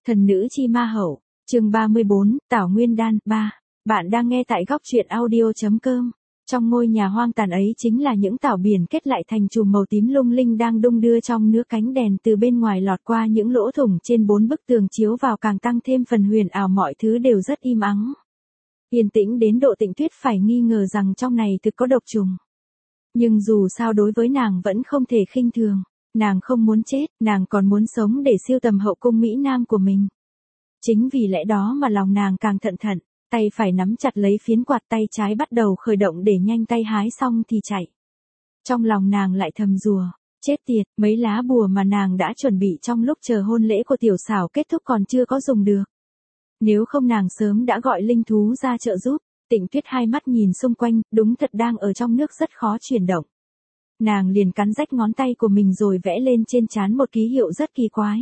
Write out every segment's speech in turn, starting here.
Thần nữ chi ma hậu, chương 34, Tảo Nguyên Đan, 3. Bạn đang nghe tại góc truyện audio.com. Trong ngôi nhà hoang tàn ấy chính là những tảo biển kết lại thành chùm màu tím lung linh đang đung đưa trong nước, cánh đèn từ bên ngoài lọt qua những lỗ thủng trên 4 bức tường chiếu vào càng tăng thêm phần huyền ảo, mọi thứ đều rất im ắng. Yên tĩnh đến độ Tịnh Tuyết phải nghi ngờ rằng trong này thực có độc trùng. Nhưng dù sao đối với nàng vẫn không thể khinh thường. Nàng không muốn chết, nàng còn muốn sống để siêu tầm hậu cung Mỹ Nam của mình. Chính vì lẽ đó mà lòng nàng càng thận thận, tay phải nắm chặt lấy phiến quạt, tay trái bắt đầu khởi động để nhanh tay hái xong thì chạy. Trong lòng nàng lại thầm rủa, chết tiệt, mấy lá bùa mà nàng đã chuẩn bị trong lúc chờ hôn lễ của Tiểu Xảo kết thúc còn chưa có dùng được. Nếu không nàng sớm đã gọi linh thú ra trợ giúp. Tịnh Tuyết hai mắt nhìn xung quanh, đúng thật đang ở trong nước rất khó chuyển động. Nàng liền cắn rách ngón tay của mình rồi vẽ lên trên trán một ký hiệu rất kỳ quái.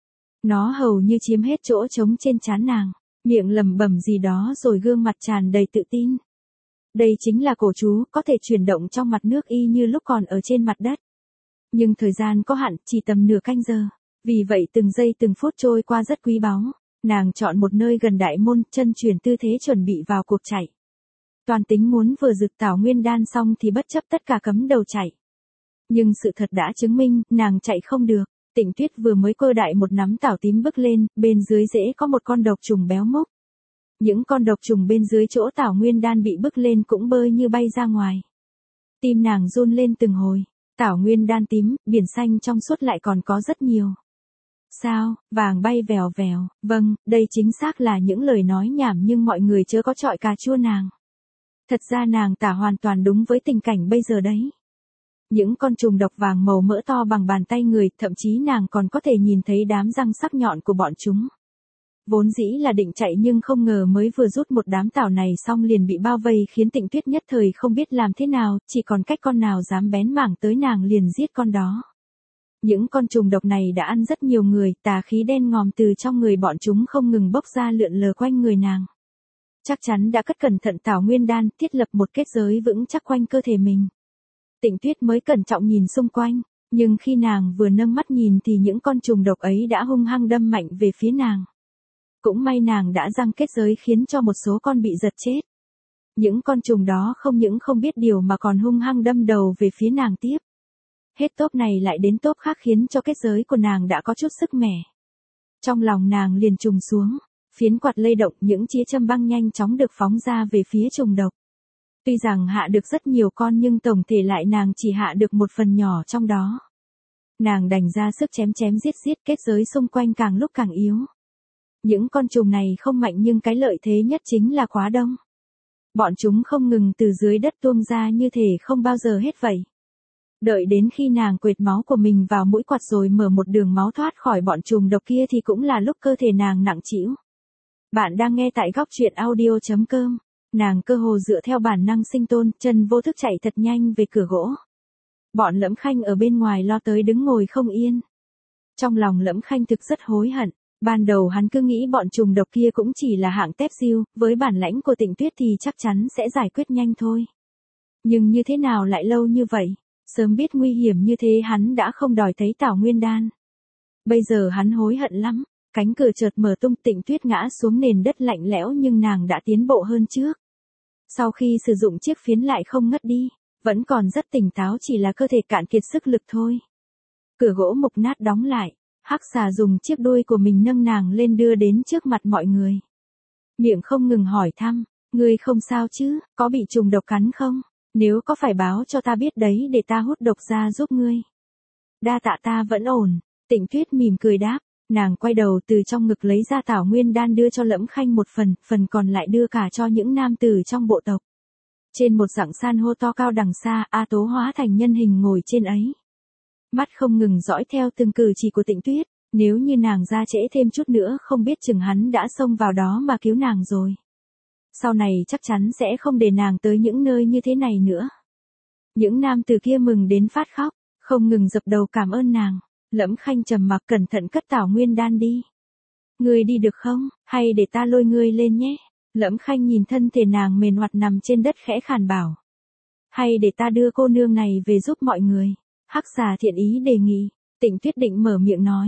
Nó hầu như chiếm hết chỗ trống trên trán nàng, miệng lẩm bẩm gì đó rồi gương mặt tràn đầy tự tin. Đây chính là cổ chú, có thể chuyển động trong mặt nước y như lúc còn ở trên mặt đất. Nhưng thời gian có hạn, chỉ tầm nửa canh giờ. Vì vậy từng giây từng phút trôi qua rất quý báu. Nàng chọn một nơi gần đại môn, chân chuyển tư thế chuẩn bị vào cuộc chạy. Toàn tính muốn vừa rực Tảo Nguyên Đan xong thì bất chấp tất cả cắm đầu chạy. Nhưng sự thật đã chứng minh, nàng chạy không được. Tịnh Tuyết vừa mới cơ đại một nắm tảo tím bức lên, bên dưới rễ có một con độc trùng béo mốc. Những con độc trùng bên dưới chỗ Tảo Nguyên Đan bị bức lên cũng bơi như bay ra ngoài. Tim nàng run lên từng hồi. Tảo Nguyên Đan tím, biển xanh trong suốt lại còn có rất nhiều. Sao, vàng bay vèo vèo, vâng, đây chính xác là những lời nói nhảm nhưng mọi người chớ có chọi cà chua nàng. Thật ra nàng tả hoàn toàn đúng với tình cảnh bây giờ đấy. Những con trùng độc vàng màu mỡ to bằng bàn tay người, thậm chí nàng còn có thể nhìn thấy đám răng sắc nhọn của bọn chúng. Vốn dĩ là định chạy nhưng không ngờ mới vừa rút một đám tảo này xong liền bị bao vây, khiến Tịnh Tuyết nhất thời không biết làm thế nào, chỉ còn cách con nào dám bén mảng tới nàng liền giết con đó. Những con trùng độc này đã ăn rất nhiều người, tà khí đen ngòm từ trong người bọn chúng không ngừng bốc ra lượn lờ quanh người nàng. Chắc chắn đã cất cẩn thận Tảo Nguyên Đan, thiết lập một kết giới vững chắc quanh cơ thể mình. Tịnh Tuyết mới cẩn trọng nhìn xung quanh, nhưng khi nàng vừa nâng mắt nhìn thì những con trùng độc ấy đã hung hăng đâm mạnh về phía nàng. Cũng may nàng đã giăng kết giới khiến cho một số con bị giật chết. Những con trùng đó không những không biết điều mà còn hung hăng đâm đầu về phía nàng tiếp. Hết tốp này lại đến tốp khác khiến cho kết giới của nàng đã có chút sức mẻ. Trong lòng nàng liền trùng xuống, phiến quạt lay động, những chĩa châm băng nhanh chóng được phóng ra về phía trùng độc. Tuy rằng hạ được rất nhiều con nhưng tổng thể lại nàng chỉ hạ được một phần nhỏ trong đó. Nàng đành ra sức chém chém giết giết, kết giới xung quanh càng lúc càng yếu. Những con trùng này không mạnh nhưng cái lợi thế nhất chính là quá đông. Bọn chúng không ngừng từ dưới đất tuôn ra như thể không bao giờ hết vậy. Đợi đến khi nàng quệt máu của mình vào mũi quạt rồi mở một đường máu thoát khỏi bọn trùng độc kia thì cũng là lúc cơ thể nàng nặng trĩu. Bạn đang nghe tại góc truyện audio.com. Nàng cơ hồ dựa theo bản năng sinh tồn, chân vô thức chạy thật nhanh về cửa gỗ. Bọn Lẫm Khanh ở bên ngoài lo tới đứng ngồi không yên. Trong lòng Lẫm Khanh thực rất hối hận. Ban đầu hắn cứ nghĩ bọn trùng độc kia cũng chỉ là hạng tép diêu, với bản lãnh của Tịnh Tuyết thì chắc chắn sẽ giải quyết nhanh thôi. Nhưng như thế nào lại lâu như vậy? Sớm biết nguy hiểm như thế hắn đã không đòi thấy Tảo Nguyên Đan. Bây giờ hắn hối hận lắm. Cánh cửa chợt mở tung, Tịnh Tuyết ngã xuống nền đất lạnh lẽo nhưng nàng đã tiến bộ hơn trước. Sau khi sử dụng chiếc phiến lại không ngất đi, vẫn còn rất tỉnh táo, chỉ là cơ thể cạn kiệt sức lực thôi. Cửa gỗ mục nát đóng lại, Hắc Xà dùng chiếc đuôi của mình nâng nàng lên đưa đến trước mặt mọi người. Miệng không ngừng hỏi thăm, ngươi không sao chứ, có bị trùng độc cắn không? Nếu có phải báo cho ta biết đấy để ta hút độc ra giúp ngươi. Đa tạ, ta vẫn ổn. Tịnh Tuyết mỉm cười đáp. Nàng quay đầu từ trong ngực lấy ra Tảo Nguyên Đan đưa cho Lẫm Khanh một phần còn lại đưa cả cho những nam tử trong bộ tộc. Trên một dặng san hô to cao đằng xa, A Tố hóa thành nhân hình ngồi trên ấy. Mắt không ngừng dõi theo từng cử chỉ của Tịnh Tuyết, nếu như nàng ra trễ thêm chút nữa không biết chừng hắn đã xông vào đó mà cứu nàng rồi. Sau này chắc chắn sẽ không để nàng tới những nơi như thế này nữa. Những nam tử kia mừng đến phát khóc, không ngừng dập đầu cảm ơn nàng. Lẫm Khanh trầm mặc cẩn thận cất Tảo Nguyên Đan đi. Ngươi đi được không, hay để ta lôi ngươi lên nhé? Lẫm Khanh nhìn thân thể nàng mềm oặt nằm trên đất khẽ khàn bảo. Hay để ta đưa cô nương này về giúp mọi người? Hắc Xà thiện ý đề nghị. Tịnh Tuyết định mở miệng nói,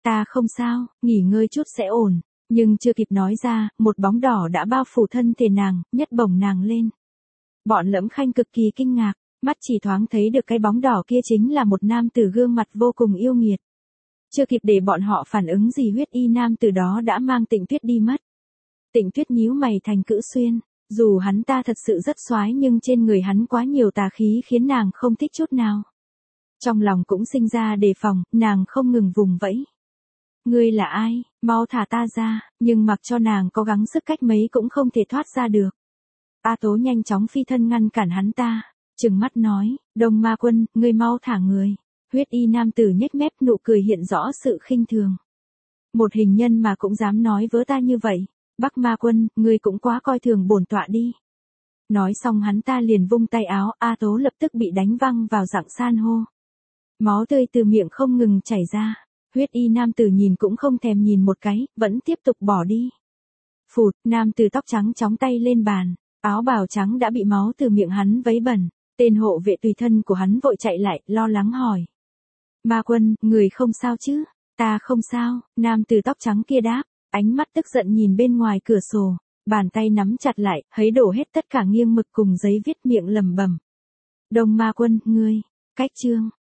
Ta không sao, nghỉ ngơi chút sẽ ổn. Nhưng chưa kịp nói ra, một bóng đỏ đã bao phủ thân thể nàng, nhấc bổng nàng lên. Bọn Lẫm Khanh cực kỳ kinh ngạc, mắt chỉ thoáng thấy được cái bóng đỏ kia chính là một nam tử gương mặt vô cùng yêu nghiệt. Chưa kịp để bọn họ phản ứng gì, Huyết Y nam tử đó đã mang Tịnh Tuyết đi mất. Tịnh Tuyết nhíu mày thành cữ xuyên, dù hắn ta thật sự rất soái nhưng trên người hắn quá nhiều tà khí khiến nàng không thích chút nào. Trong lòng cũng sinh ra đề phòng, nàng không ngừng vùng vẫy. Ngươi là ai, mau thả ta ra, nhưng mặc cho nàng có gắng sức cách mấy cũng không thể thoát ra được. A Tố nhanh chóng phi thân ngăn cản hắn ta, trừng mắt nói, Đông Ma Quân, ngươi mau thả người. Huyết Y nam tử nhếch mép, nụ cười hiện rõ sự khinh thường. Một hình nhân mà cũng dám nói với ta như vậy, Bắc Ma Quân, ngươi cũng quá coi thường bổn tọa đi. Nói xong hắn ta liền vung tay áo, A Tố lập tức bị đánh văng vào dạng san hô. Máu tươi từ miệng không ngừng chảy ra. Huyết Y nam tử nhìn cũng không thèm nhìn một cái, vẫn tiếp tục bỏ đi. Phụt, nam tử tóc trắng chóng tay lên bàn, áo bào trắng đã bị máu từ miệng hắn vấy bẩn. Tên hộ vệ tùy thân của hắn vội chạy lại, lo lắng hỏi. Ma Quân, người không sao chứ? Ta không sao, nam tử tóc trắng kia đáp, ánh mắt tức giận nhìn bên ngoài cửa sổ, bàn tay nắm chặt lại, hấy đổ hết tất cả nghiêng mực cùng giấy viết, miệng lẩm bẩm. Đông Ma Quân, ngươi, cách chương.